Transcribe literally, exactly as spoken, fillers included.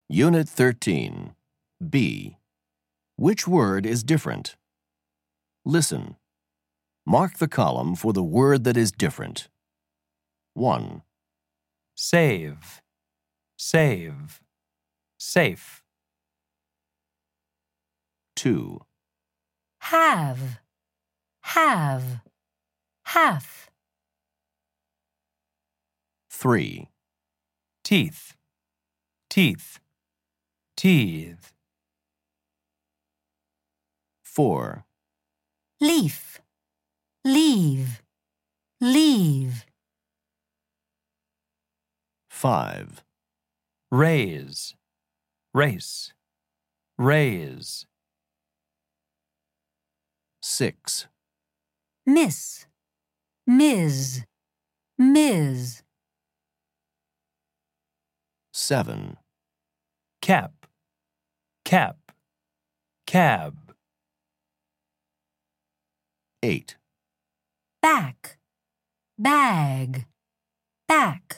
Unit thirteen. B. Which word is different? Listen. Mark the column for the word that is different. one. Save, save, safe. two. Have, have, half. three. Teeth, teeth, teeth. four. Leaf, leave, leave. five. Raise, race, raise. six. Miss, Miz, Miz. seven. Cap, cap, cab. eight. Back, bag, back.